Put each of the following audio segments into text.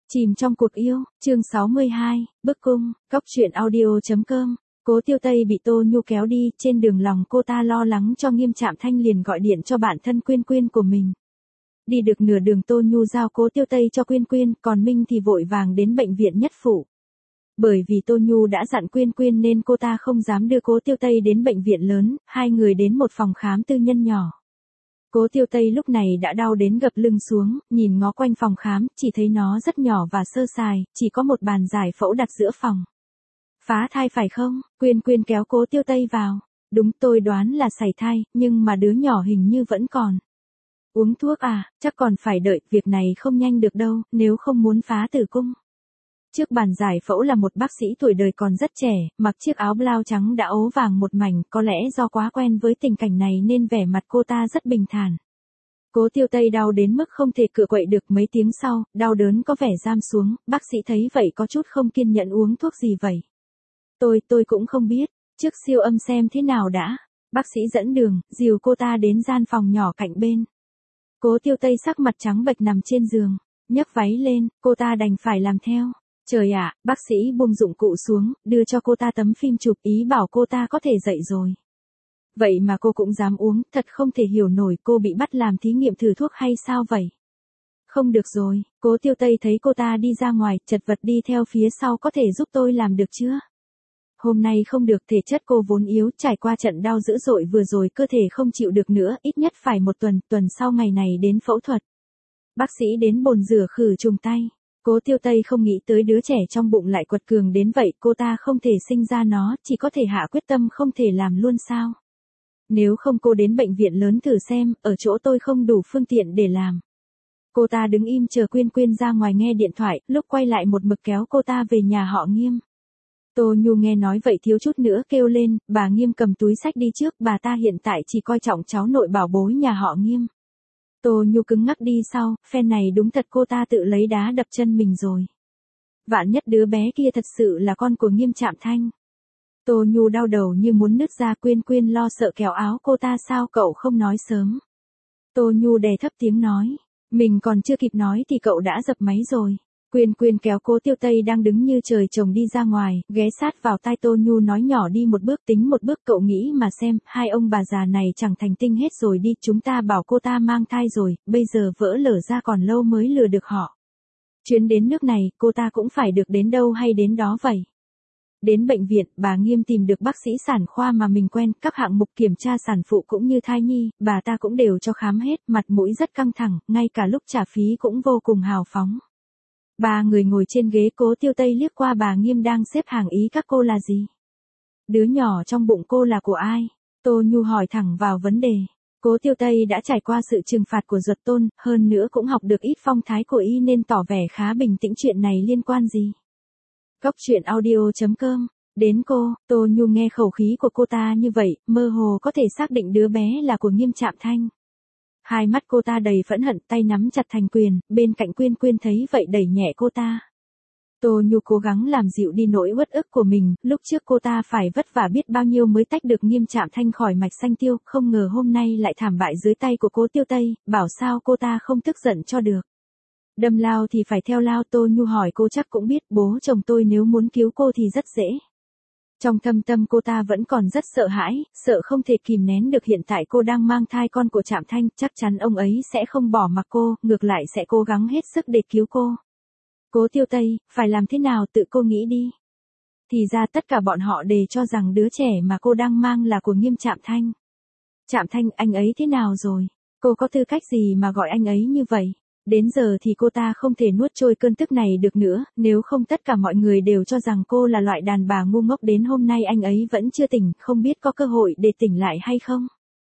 Chìm trong cuộc yêu, chương 62, bức cung, góc truyện audio.com. Cố Tiêu Tây bị Tô Nhu kéo đi, trên đường lòng cô ta lo lắng cho Nghiêm Trạm Thanh liền gọi điện cho bạn thân Quyên Quyên của mình. Đi được nửa đường Tô Nhu giao Cố Tiêu Tây cho Quyên Quyên, còn Minh thì vội vàng đến bệnh viện Nhất Phủ. Bởi vì Tô Nhu đã dặn Quyên Quyên nên cô ta không dám đưa Cố Tiêu Tây đến bệnh viện lớn, hai người đến một phòng khám tư nhân nhỏ. Cố Tiêu Tây lúc này đã đau đến gập lưng xuống, nhìn ngó quanh phòng khám, chỉ thấy nó rất nhỏ và sơ sài, chỉ có một bàn giải phẫu đặt giữa phòng. Phá thai phải không? Quyên Quyên kéo Cố Tiêu Tây vào. Đúng, tôi đoán là sảy thai, nhưng mà đứa nhỏ hình như vẫn còn. Uống thuốc à? Chắc còn phải đợi, việc này không nhanh được đâu, nếu không muốn phá tử cung. Trước bàn giải phẫu là một bác sĩ tuổi đời còn rất trẻ, mặc chiếc áo blau trắng đã ố vàng một mảnh, có lẽ do quá quen với tình cảnh này nên vẻ mặt cô ta rất bình thản. Cố Tiêu Tây đau đến mức không thể cựa quậy được, mấy tiếng sau, đau đớn có vẻ giam xuống, bác sĩ thấy vậy có chút không kiên nhẫn, uống thuốc gì vậy? Tôi cũng không biết, trước siêu âm xem thế nào đã. Bác sĩ dẫn đường, dìu cô ta đến gian phòng nhỏ cạnh bên. Cố Tiêu Tây sắc mặt trắng bệch nằm trên giường, nhấc váy lên, cô ta đành phải làm theo. Trời ạ, bác sĩ buông dụng cụ xuống, đưa cho cô ta tấm phim chụp, ý bảo cô ta có thể dậy rồi. Vậy mà cô cũng dám uống, thật không thể hiểu nổi, cô bị bắt làm thí nghiệm thử thuốc hay sao vậy? Không được rồi, Cố Tiêu Tây thấy cô ta đi ra ngoài, chật vật đi theo phía sau, có thể giúp tôi làm được chưa? Hôm nay không được, thể chất cô vốn yếu, trải qua trận đau dữ dội vừa rồi cơ thể không chịu được nữa, ít nhất phải một tuần sau ngày này đến phẫu thuật. Bác sĩ đến bồn rửa khử trùng tay. Cố Tiêu Tây không nghĩ tới đứa trẻ trong bụng lại quật cường đến vậy, cô ta không thể sinh ra nó, chỉ có thể hạ quyết tâm không thể làm luôn sao. Nếu không cô đến bệnh viện lớn thử xem, ở chỗ tôi không đủ phương tiện để làm. Cô ta đứng im chờ Quyên Quyên ra ngoài nghe điện thoại, lúc quay lại một mực kéo cô ta về nhà họ Nghiêm. Tô Nhu nghe nói vậy thiếu chút nữa kêu lên, bà Nghiêm cầm túi xách đi trước, bà ta hiện tại chỉ coi trọng cháu nội bảo bối nhà họ Nghiêm. Tô Nhu cứng ngắc đi sau, phen này đúng thật cô ta tự lấy đá đập chân mình rồi. Vạn nhất đứa bé kia thật sự là con của Nghiêm Trạm Thanh. Tô Nhu đau đầu như muốn nứt ra, Quyên Quyên lo sợ kéo áo cô ta, sao cậu không nói sớm. Tô Nhu đè thấp tiếng nói, mình còn chưa kịp nói thì cậu đã dập máy rồi. Quyên Quyên kéo Cố Tiêu Tây đang đứng như trời trồng đi ra ngoài, ghé sát vào tai Tô Nhu nói nhỏ, đi một bước tính một bước, cậu nghĩ mà xem, hai ông bà già này chẳng thành tinh hết rồi đi, chúng ta bảo cô ta mang thai rồi, bây giờ vỡ lở ra còn lâu mới lừa được họ. Chuyến đến nước này, cô ta cũng phải được đến đâu hay đến đó vậy. Đến bệnh viện, bà Nghiêm tìm được bác sĩ sản khoa mà mình quen, các hạng mục kiểm tra sản phụ cũng như thai nhi, bà ta cũng đều cho khám hết, mặt mũi rất căng thẳng, ngay cả lúc trả phí cũng vô cùng hào phóng. Ba người ngồi trên ghế, Cố Tiêu Tây liếc qua bà Nghiêm đang xếp hàng, ý các cô là gì? Đứa nhỏ trong bụng cô là của ai? Tô Nhu hỏi thẳng vào vấn đề. Cố Tiêu Tây đã trải qua sự trừng phạt của ruột tôn, hơn nữa cũng học được ít phong thái của y nên tỏ vẻ khá bình tĩnh, chuyện này liên quan gì? Góc truyện audio.com. Đến cô, Tô Nhu nghe khẩu khí của cô ta như vậy, mơ hồ có thể xác định đứa bé là của Nghiêm Trạm Thanh. Hai mắt cô ta đầy phẫn hận, tay nắm chặt thành quyền, bên cạnh Quyên Quyên thấy vậy đẩy nhẹ cô ta. Tô Nhu cố gắng làm dịu đi nỗi uất ức của mình, lúc trước cô ta phải vất vả biết bao nhiêu mới tách được Nghiêm Trạm Thanh khỏi mạch xanh tiêu, không ngờ hôm nay lại thảm bại dưới tay của Cố Tiêu Tây, bảo sao cô ta không tức giận cho được. Đâm lao thì phải theo lao, Tô Nhu hỏi cô chắc cũng biết, bố chồng tôi nếu muốn cứu cô thì rất dễ. Trong thâm tâm cô ta vẫn còn rất sợ hãi, sợ không thể kìm nén được, hiện tại cô đang mang thai con của Trạm Thanh, chắc chắn ông ấy sẽ không bỏ mặc cô, ngược lại sẽ cố gắng hết sức để cứu cô. Cố Tiêu Tây, phải làm thế nào tự cô nghĩ đi. Thì ra tất cả bọn họ đều cho rằng đứa trẻ mà cô đang mang là của Nghiêm Trạm Thanh. Trạm Thanh, anh ấy thế nào rồi? Cô có tư cách gì mà gọi anh ấy như vậy? Đến giờ thì cô ta không thể nuốt trôi cơn tức này được nữa, nếu không tất cả mọi người đều cho rằng cô là loại đàn bà ngu ngốc, đến hôm nay anh ấy vẫn chưa tỉnh, không biết có cơ hội để tỉnh lại hay không.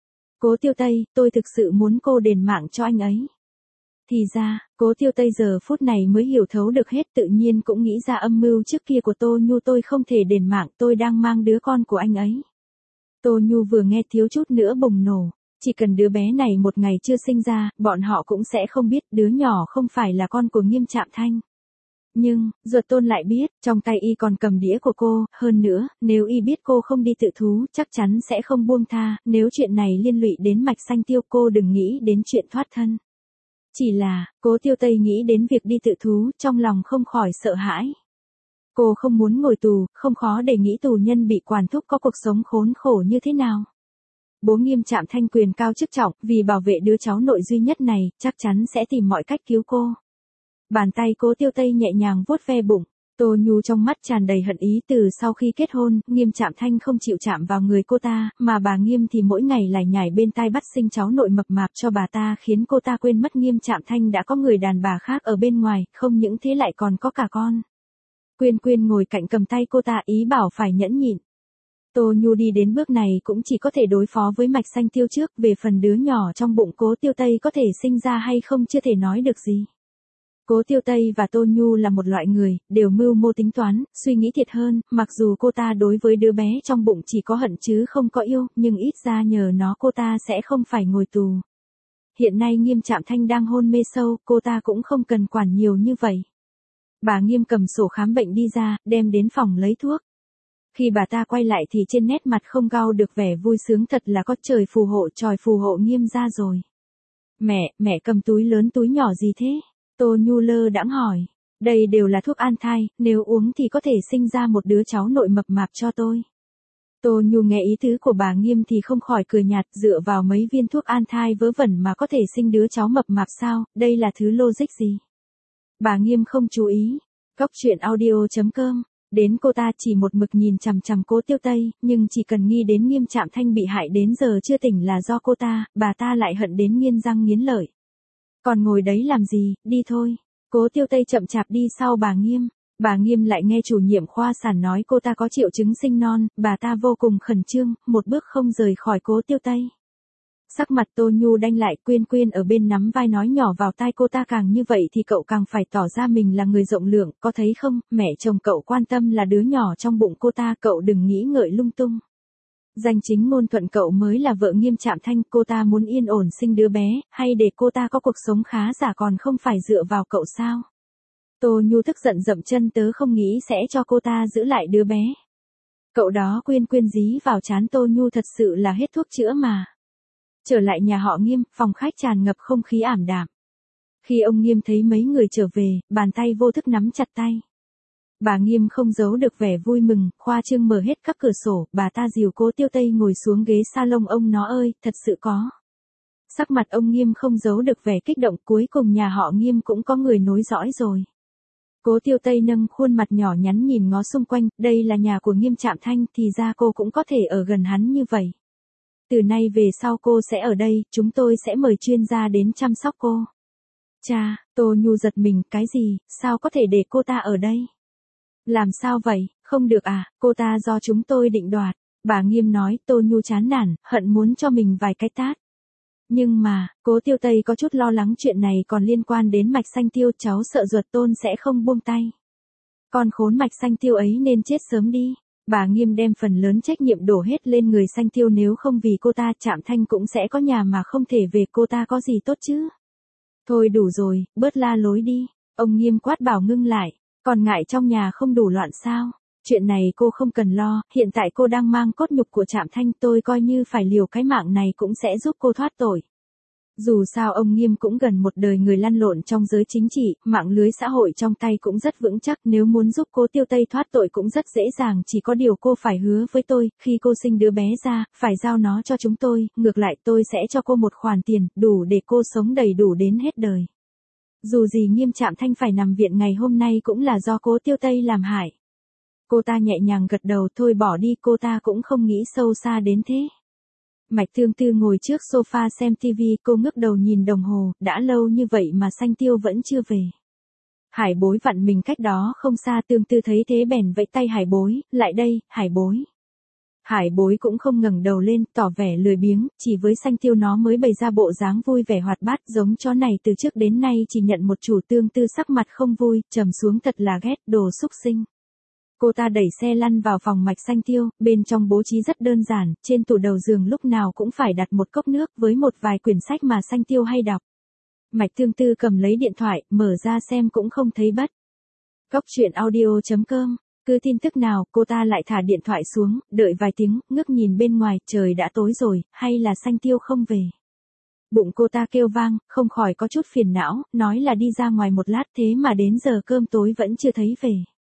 Cố Tiêu Tây, tôi thực sự muốn cô đền mạng cho anh ấy. Thì ra, Cố Tiêu Tây giờ phút này mới hiểu thấu được hết, tự nhiên cũng nghĩ ra âm mưu trước kia của Tô Nhu, tôi không thể đền mạng, tôi đang mang đứa con của anh ấy. Tô Nhu vừa nghe thiếu chút nữa bùng nổ. Chỉ cần đứa bé này một ngày chưa sinh ra, bọn họ cũng sẽ không biết đứa nhỏ không phải là con của Nghiêm Trạm Thanh. Nhưng, ruột tôn lại biết, trong tay y còn cầm đĩa của cô, hơn nữa, nếu y biết cô không đi tự thú, chắc chắn sẽ không buông tha, nếu chuyện này liên lụy đến mạch xanh tiêu cô đừng nghĩ đến chuyện thoát thân. Chỉ là, Cố Tiêu Tây nghĩ đến việc đi tự thú, trong lòng không khỏi sợ hãi. Cô không muốn ngồi tù, không khó để nghĩ tù nhân bị quản thúc có cuộc sống khốn khổ như thế nào. Bố Nghiêm Trạm Thanh quyền cao chức trọng, vì bảo vệ đứa cháu nội duy nhất này, chắc chắn sẽ tìm mọi cách cứu cô. Bàn tay Cố Tiêu Tây nhẹ nhàng vuốt ve bụng. Tô Nhu trong mắt tràn đầy hận ý. Từ sau khi kết hôn, Nghiêm Trạm Thanh không chịu chạm vào người cô ta, mà bà Nghiêm thì mỗi ngày lải nhải bên tai bắt sinh cháu nội mập mạp cho bà ta, khiến cô ta quên mất Nghiêm Trạm Thanh đã có người đàn bà khác ở bên ngoài, không những thế lại còn có cả con. Quyên Quyên ngồi cạnh cầm tay cô ta, ý bảo phải nhẫn nhịn. Tô Nhu đi đến bước này cũng chỉ có thể đối phó với Mạch Xanh Tiêu trước, về phần đứa nhỏ trong bụng Cố Tiêu Tây có thể sinh ra hay không chưa thể nói được gì. Cố Tiêu Tây và Tô Nhu là một loại người, đều mưu mô tính toán, suy nghĩ thiệt hơn, mặc dù cô ta đối với đứa bé trong bụng chỉ có hận chứ không có yêu, nhưng ít ra nhờ nó cô ta sẽ không phải ngồi tù. Hiện nay Nghiêm Trạm Thanh đang hôn mê sâu, cô ta cũng không cần quản nhiều như vậy. Bà Nghiêm cầm sổ khám bệnh đi ra, đem đến phòng lấy thuốc. Khi bà ta quay lại thì trên nét mặt không gao được vẻ vui sướng, thật là có trời phù hộ, tròi phù hộ Nghiêm ra rồi. Mẹ cầm túi lớn túi nhỏ gì thế? Tô Nhu lơ đãng hỏi. Đây đều là thuốc an thai, nếu uống thì có thể sinh ra một đứa cháu nội mập mạp cho tôi. Tô Nhu nghe ý tứ của bà Nghiêm thì không khỏi cười nhạt, dựa vào mấy viên thuốc an thai vớ vẩn mà có thể sinh đứa cháu mập mạp sao, đây là thứ logic gì? Bà Nghiêm không chú ý. Góc truyện audio.com. Đến cô ta chỉ một mực nhìn chằm chằm Cố Tiêu Tây, nhưng chỉ cần nghĩ đến Nghiêm Trạm Thanh bị hại đến giờ chưa tỉnh là do cô ta, bà ta lại hận đến nghiến răng nghiến lợi. Còn ngồi đấy làm gì, đi thôi. Cố Tiêu Tây chậm chạp đi sau bà Nghiêm. Bà Nghiêm lại nghe chủ nhiệm khoa sản nói cô ta có triệu chứng sinh non, bà ta vô cùng khẩn trương, một bước không rời khỏi Cố Tiêu Tây. Sắc mặt Tô Nhu đanh lại, Quyên Quyên ở bên nắm vai nói nhỏ vào tai cô ta, càng như vậy thì cậu càng phải tỏ ra mình là người rộng lượng, có thấy không, mẹ chồng cậu quan tâm là đứa nhỏ trong bụng cô ta, cậu đừng nghĩ ngợi lung tung. Danh chính ngôn thuận cậu mới là vợ Nghiêm Trạm Thanh, cô ta muốn yên ổn sinh đứa bé, hay để cô ta có cuộc sống khá giả còn không phải dựa vào cậu sao? Tô Nhu tức giận dậm chân, tớ không nghĩ sẽ cho cô ta giữ lại đứa bé. Cậu đó, Quyên Quyên dí vào trán Tô Nhu, thật sự là hết thuốc chữa mà. Trở lại nhà họ Nghiêm, phòng khách tràn ngập không khí ảm đạm. Khi ông Nghiêm thấy mấy người trở về, bàn tay vô thức nắm chặt tay. Bà Nghiêm không giấu được vẻ vui mừng, khoa trương mở hết các cửa sổ, bà ta dìu Cố Tiêu Tây ngồi xuống ghế salon. Ông nó ơi, thật sự có. Sắc mặt ông Nghiêm không giấu được vẻ kích động, cuối cùng nhà họ Nghiêm cũng có người nối dõi rồi. Cố Tiêu Tây nâng khuôn mặt nhỏ nhắn nhìn ngó xung quanh, đây là nhà của Nghiêm Trạm Thanh, thì ra cô cũng có thể ở gần hắn như vậy. Từ nay về sau cô sẽ ở đây, chúng tôi sẽ mời chuyên gia đến chăm sóc cô. Cha, Tô Nhu giật mình, cái gì, sao có thể để cô ta ở đây? Làm sao vậy, không được à, cô ta do chúng tôi định đoạt. Bà Nghiêm nói. Tô Nhu chán nản, hận muốn cho mình vài cái tát. Nhưng mà, Cố Tiêu Tây có chút lo lắng, chuyện này còn liên quan đến Mạch Xanh Tiêu, cháu sợ ruột Tôn sẽ không buông tay. Con khốn Mạch Xanh Tiêu ấy nên chết sớm đi. Bà Nghiêm đem phần lớn trách nhiệm đổ hết lên người Xanh Tiêu, nếu không vì cô ta, Trạm Thanh cũng sẽ có nhà mà không thể về, cô ta có gì tốt chứ? Thôi đủ rồi, bớt la lối đi. Ông Nghiêm quát bảo ngưng lại. Còn ngại trong nhà không đủ loạn sao? Chuyện này cô không cần lo, hiện tại cô đang mang cốt nhục của Trạm Thanh, tôi coi như phải liều cái mạng này cũng sẽ giúp cô thoát tội. Dù sao ông Nghiêm cũng gần một đời người lăn lộn trong giới chính trị, mạng lưới xã hội trong tay cũng rất vững chắc, nếu muốn giúp Cố Tiêu Tây thoát tội cũng rất dễ dàng, chỉ có điều cô phải hứa với tôi, khi cô sinh đứa bé ra, phải giao nó cho chúng tôi, ngược lại tôi sẽ cho cô một khoản tiền, đủ để cô sống đầy đủ đến hết đời. Dù gì Nghiêm Trạm Thanh phải nằm viện ngày hôm nay cũng là do Cố Tiêu Tây làm hại. Cô ta nhẹ nhàng gật đầu, thôi bỏ đi, cô ta cũng không nghĩ sâu xa đến thế. Mạch Tương Tư ngồi trước sofa xem TV, cô ngước đầu nhìn đồng hồ, đã lâu như vậy mà Xanh Tiêu vẫn chưa về. Hải Bối vặn mình cách đó không xa, Tương Tư thấy thế bèn vẫy tay Hải Bối, lại đây, Hải Bối. Hải Bối cũng không ngẩng đầu lên, tỏ vẻ lười biếng, chỉ với Xanh Tiêu nó mới bày ra bộ dáng vui vẻ hoạt bát, giống chó này từ trước đến nay chỉ nhận một chủ. Tương Tư sắc mặt không vui, trầm xuống, thật là ghét, đồ xúc sinh. Cô ta đẩy xe lăn vào phòng Mạch Xanh Tiêu, bên trong bố trí rất đơn giản, trên tủ đầu giường lúc nào cũng phải đặt một cốc nước với một vài quyển sách mà Xanh Tiêu hay đọc. Mạch Tương Tư cầm lấy điện thoại, mở ra xem cũng không thấy bất. Góc truyện audio.com. Cứ tin tức nào, cô ta lại thả điện thoại xuống, đợi vài tiếng, ngước nhìn bên ngoài, trời đã tối rồi, hay là Xanh Tiêu không về. Bụng cô ta kêu vang, không khỏi có chút phiền não, nói là đi ra ngoài một lát thế mà đến giờ cơm tối vẫn chưa thấy về.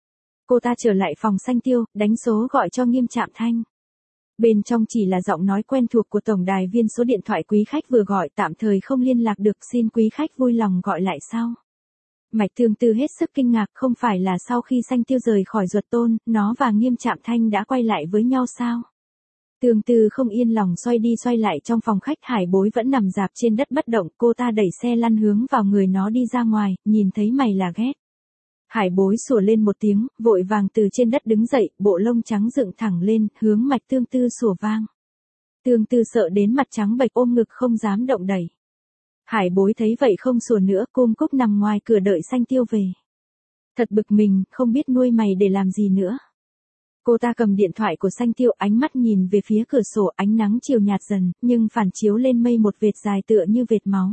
Cô ta trở lại phòng Xanh Tiêu, đánh số gọi cho Nghiêm Trạm Thanh. Bên trong chỉ là giọng nói quen thuộc của tổng đài viên số điện thoại quý khách vừa gọi tạm thời không liên lạc được, xin quý khách vui lòng gọi lại sau. Mạch Thương Tư hết sức kinh ngạc, không phải là sau khi Xanh Tiêu rời khỏi Duật Tôn, nó và Nghiêm Trạm Thanh đã quay lại với nhau sao? Tương Tư không yên lòng xoay đi xoay lại trong phòng khách, Hải Bối vẫn nằm rạp trên đất bất động, cô ta đẩy xe lăn hướng vào người nó đi ra ngoài, nhìn thấy mày là ghét. Hải Bối sủa lên một tiếng, vội vàng từ trên đất đứng dậy, bộ lông trắng dựng thẳng lên, hướng Mạch Tương Tư sủa vang. Tương Tư sợ đến mặt trắng bệch ôm ngực không dám động đẩy. Hải Bối thấy vậy không sủa nữa, cung cúc nằm ngoài cửa đợi Xanh Tiêu về. Thật bực mình, không biết nuôi mày để làm gì nữa. Cô ta cầm điện thoại của Xanh Tiêu, ánh mắt nhìn về phía cửa sổ, ánh nắng chiều nhạt dần, nhưng phản chiếu lên mây một vệt dài tựa như vệt máu.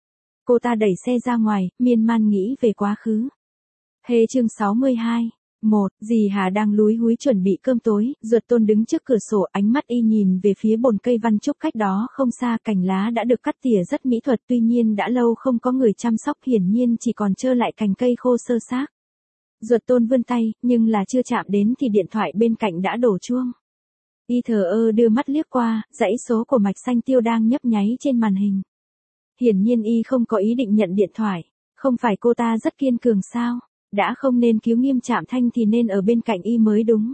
Cô ta đẩy xe ra ngoài, miên man nghĩ về quá khứ. Chương 62. 1. Dì Hà đang lúi húi chuẩn bị cơm tối, Duật Tôn đứng trước cửa sổ, ánh mắt y nhìn về phía bồn cây văn trúc cách đó không xa, cành lá đã được cắt tỉa rất mỹ thuật, tuy nhiên đã lâu không có người chăm sóc, hiển nhiên chỉ còn trơ lại cành cây khô sơ xác. Duật Tôn vươn tay, nhưng là chưa chạm đến thì điện thoại bên cạnh đã đổ chuông. Y thờ ơ đưa mắt liếc qua, dãy số của Mạch Xanh Tiêu đang nhấp nháy trên màn hình. Hiển nhiên y không có ý định nhận điện thoại, không phải cô ta rất kiên cường sao? Đã không nên cứu Nghiêm Trạm Thanh thì nên ở bên cạnh y mới đúng.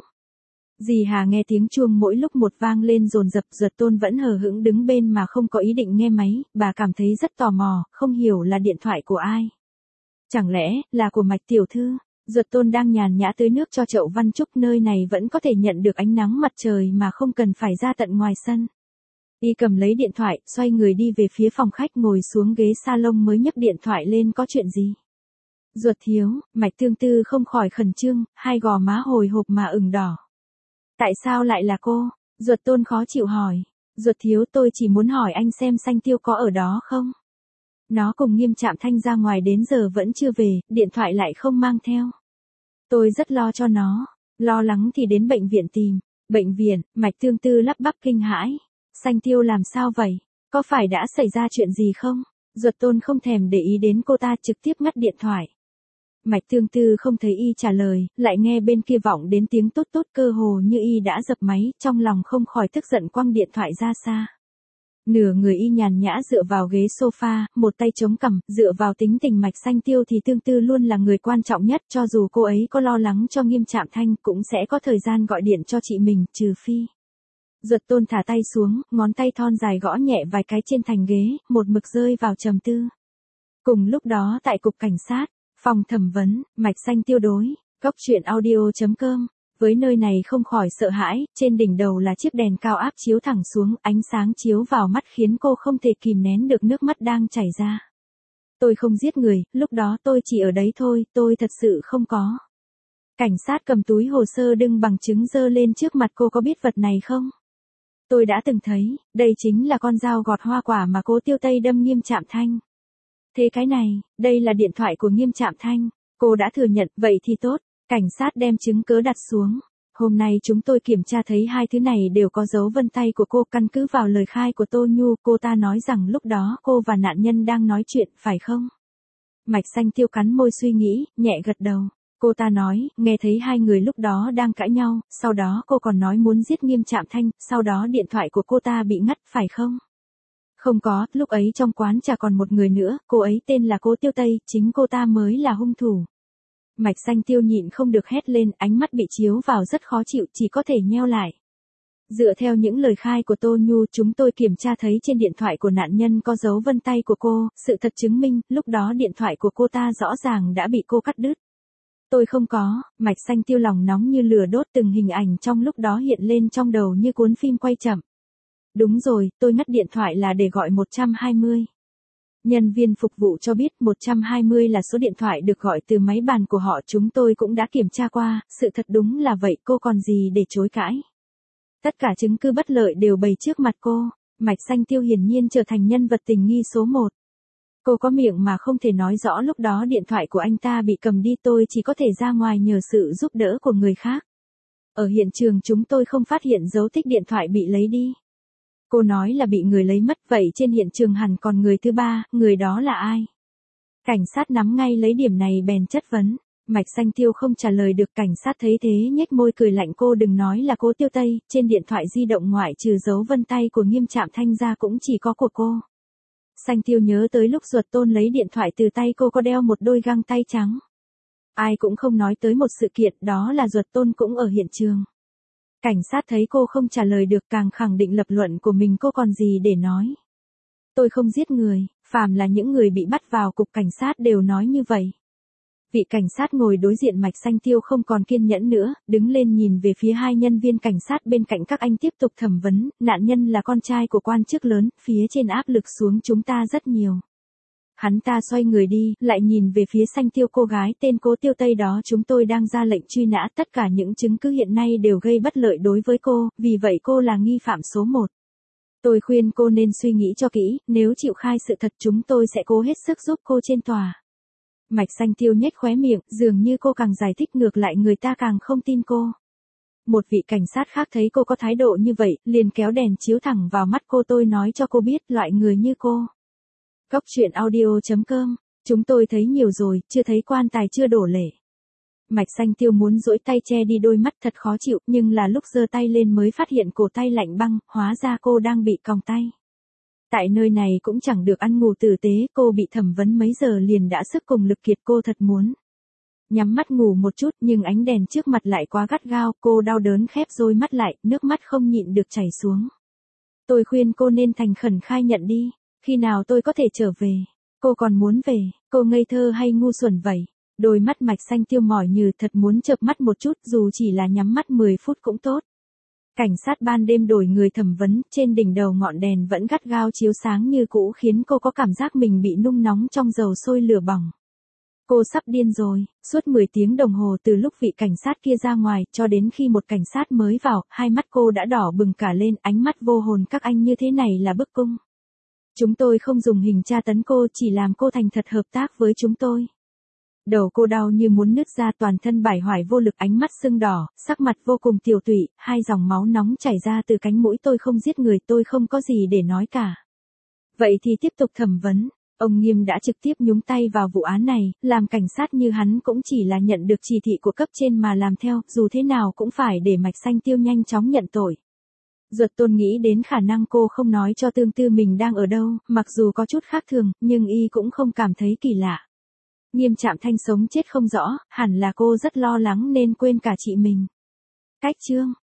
Dì Hà nghe tiếng chuông mỗi lúc một vang lên dồn dập, Duật Tôn vẫn hờ hững đứng bên mà không có ý định nghe máy, bà cảm thấy rất tò mò, không hiểu là điện thoại của ai. Chẳng lẽ là của Mạch tiểu thư? Duật Tôn đang nhàn nhã tưới nước cho chậu văn trúc, nơi này vẫn có thể nhận được ánh nắng mặt trời mà không cần phải ra tận ngoài sân. Y cầm lấy điện thoại, xoay người đi về phía phòng khách, ngồi xuống ghế salon mới nhấc điện thoại lên. Có chuyện gì? Duật thiếu, Mạch Tương Tư không khỏi khẩn trương, hai gò má hồi hộp mà ửng đỏ. Tại sao lại là cô? Duật Tôn khó chịu hỏi. Duật thiếu, tôi chỉ muốn hỏi anh xem Xanh Tiêu có ở đó không? Nó cùng Nghiêm Trạm Thanh ra ngoài đến giờ vẫn chưa về, điện thoại lại không mang theo. Tôi rất lo cho nó, lo lắng thì đến bệnh viện tìm. Bệnh viện? Mạch Tương Tư lắp bắp kinh hãi. Xanh Tiêu làm sao vậy? Có phải đã xảy ra chuyện gì không? Duật Tôn không thèm để ý đến cô ta, trực tiếp ngắt điện thoại. Mạch Tương Tư không thấy y trả lời, lại nghe bên kia vọng đến tiếng tốt tốt, cơ hồ như y đã dập máy, trong lòng không khỏi tức giận quăng điện thoại ra xa. Nửa người y nhàn nhã dựa vào ghế sofa, một tay chống cằm, dựa vào tính tình Mạch Xanh Tiêu thì Tương Tư luôn là người quan trọng nhất, cho dù cô ấy có lo lắng cho Nghiêm Trạm Thanh cũng sẽ có thời gian gọi điện cho chị mình, trừ phi. Duật Tôn thả tay xuống, ngón tay thon dài gõ nhẹ vài cái trên thành ghế, một mực rơi vào trầm tư. Cùng lúc đó tại cục cảnh sát, phòng thẩm vấn, Mạch Xanh Tiêu đối, góc truyện audio.com. Với nơi này không khỏi sợ hãi, trên đỉnh đầu là chiếc đèn cao áp chiếu thẳng xuống, ánh sáng chiếu vào mắt khiến cô không thể kìm nén được nước mắt đang chảy ra. Tôi không giết người, lúc đó tôi chỉ ở đấy thôi, tôi thật sự không có. Cảnh sát cầm túi hồ sơ đựng bằng chứng giơ lên trước mặt cô, có biết vật này không? Tôi đã từng thấy, đây chính là con dao gọt hoa quả mà Cố Tiêu Tây đâm Nghiêm Trạm Thanh. Thế cái này, đây là điện thoại của Nghiêm Trạm Thanh, cô đã thừa nhận, vậy thì tốt. Cảnh sát đem chứng cớ đặt xuống. Hôm nay chúng tôi kiểm tra thấy hai thứ này đều có dấu vân tay của cô, căn cứ vào lời khai của Tô Nhu, cô ta nói rằng lúc đó cô và nạn nhân đang nói chuyện, phải không? Mạch Xanh Tiêu cắn môi suy nghĩ, nhẹ gật đầu. Cô ta nói, nghe thấy hai người lúc đó đang cãi nhau, sau đó cô còn nói muốn giết Nghiêm Trạm Thanh, sau đó điện thoại của cô ta bị ngắt, phải không? Không có, lúc ấy trong quán trà còn một người nữa, cô ấy tên là Cố Tiêu Tây, chính cô ta mới là hung thủ. Mạch Xanh Tiêu nhịn không được hét lên, ánh mắt bị chiếu vào rất khó chịu, chỉ có thể nheo lại. Dựa theo những lời khai của Tô Nhu, chúng tôi kiểm tra thấy trên điện thoại của nạn nhân có dấu vân tay của cô, sự thật chứng minh, lúc đó điện thoại của cô ta rõ ràng đã bị cô cắt đứt. Tôi không có. Mạch Xanh Tiêu lòng nóng như lửa đốt, từng hình ảnh trong lúc đó hiện lên trong đầu như cuốn phim quay chậm. Đúng rồi, tôi ngắt điện thoại là để gọi 120. Nhân viên phục vụ cho biết 120 là số điện thoại được gọi từ máy bàn của họ, chúng tôi cũng đã kiểm tra qua, sự thật đúng là vậy, cô còn gì để chối cãi. Tất cả chứng cứ bất lợi đều bày trước mặt cô, Mạch Xanh Tiêu hiển nhiên trở thành nhân vật tình nghi số 1. Cô có miệng mà không thể nói rõ lúc đó điện thoại của anh ta bị cầm đi, tôi chỉ có thể ra ngoài nhờ sự giúp đỡ của người khác. Ở hiện trường chúng tôi không phát hiện dấu tích điện thoại bị lấy đi. Cô nói là bị người lấy mất, vậy trên hiện trường hẳn còn người thứ ba, người đó là ai? Cảnh sát nắm ngay lấy điểm này bèn chất vấn. Mạch Xanh Tiêu không trả lời được, cảnh sát thấy thế nhếch môi cười lạnh, cô đừng nói là Cố Tiêu Tây, trên điện thoại di động ngoại trừ dấu vân tay của Nghiêm Trạm Thanh ra cũng chỉ có của cô. Xanh Tiêu nhớ tới lúc Duật Tôn lấy điện thoại từ tay cô có đeo một đôi găng tay trắng. Ai cũng không nói tới một sự kiện, đó là Duật Tôn cũng ở hiện trường. Cảnh sát thấy cô không trả lời được càng khẳng định lập luận của mình, cô còn gì để nói. Tôi không giết người, phàm là những người bị bắt vào cục cảnh sát đều nói như vậy. Vị cảnh sát ngồi đối diện Mạch Xanh Tiêu không còn kiên nhẫn nữa, đứng lên nhìn về phía hai nhân viên cảnh sát bên cạnh các anh tiếp tục thẩm vấn, nạn nhân là con trai của quan chức lớn, phía trên áp lực xuống chúng ta rất nhiều. Hắn ta xoay người đi, lại nhìn về phía Xanh Tiêu, cô gái tên Cố Tiêu Tây đó chúng tôi đang ra lệnh truy nã, tất cả những chứng cứ hiện nay đều gây bất lợi đối với cô, vì vậy cô là nghi phạm số 1. Tôi khuyên cô nên suy nghĩ cho kỹ, nếu chịu khai sự thật chúng tôi sẽ cố hết sức giúp cô trên tòa. Mạch Xanh Tiêu nhếch khóe miệng, dường như cô càng giải thích ngược lại người ta càng không tin cô. Một vị cảnh sát khác thấy cô có thái độ như vậy, liền kéo đèn chiếu thẳng vào mắt cô, tôi nói cho cô biết loại người như cô. Góc truyện audio.com, chúng tôi thấy nhiều rồi, chưa thấy quan tài chưa đổ lệ. Mạch Xanh Tiêu muốn duỗi tay che đi đôi mắt thật khó chịu, nhưng là lúc giơ tay lên mới phát hiện cổ tay lạnh băng, hóa ra cô đang bị còng tay. Tại nơi này cũng chẳng được ăn ngủ tử tế, cô bị thẩm vấn mấy giờ liền đã sức cùng lực kiệt, cô thật muốn nhắm mắt ngủ một chút nhưng ánh đèn trước mặt lại quá gắt gao, cô đau đớn khép đôi mắt lại, nước mắt không nhịn được chảy xuống. Tôi khuyên cô nên thành khẩn khai nhận đi, khi nào tôi có thể trở về? Cô còn muốn về, cô ngây thơ hay ngu xuẩn vậy? Đôi mắt Mạch Xanh Tiêu mỏi như thật muốn chợp mắt một chút, dù chỉ là nhắm mắt 10 phút cũng tốt. Cảnh sát ban đêm đổi người thẩm vấn, trên đỉnh đầu ngọn đèn vẫn gắt gao chiếu sáng như cũ khiến cô có cảm giác mình bị nung nóng trong dầu sôi lửa bỏng. Cô sắp điên rồi, suốt 10 tiếng đồng hồ từ lúc vị cảnh sát kia ra ngoài cho đến khi một cảnh sát mới vào, hai mắt cô đã đỏ bừng cả lên, ánh mắt vô hồn, các anh như thế này là bức cung. Chúng tôi không dùng hình tra tấn cô, chỉ làm cô thành thật hợp tác với chúng tôi. Đầu cô đau như muốn nứt ra, toàn thân bải hoải vô lực, ánh mắt sưng đỏ, sắc mặt vô cùng tiều tụy, hai dòng máu nóng chảy ra từ cánh mũi, tôi không giết người, tôi không có gì để nói cả. Vậy thì tiếp tục thẩm vấn, ông Nghiêm đã trực tiếp nhúng tay vào vụ án này, làm cảnh sát như hắn cũng chỉ là nhận được chỉ thị của cấp trên mà làm theo, dù thế nào cũng phải để Mạch Xanh Tiêu nhanh chóng nhận tội. Duật Tôn nghĩ đến khả năng cô không nói cho Tương Tư mình đang ở đâu, mặc dù có chút khác thường, nhưng y cũng không cảm thấy kỳ lạ. Nghiêm Trạm Thanh sống chết không rõ, hẳn là cô rất lo lắng nên quên cả chị mình. Cách chương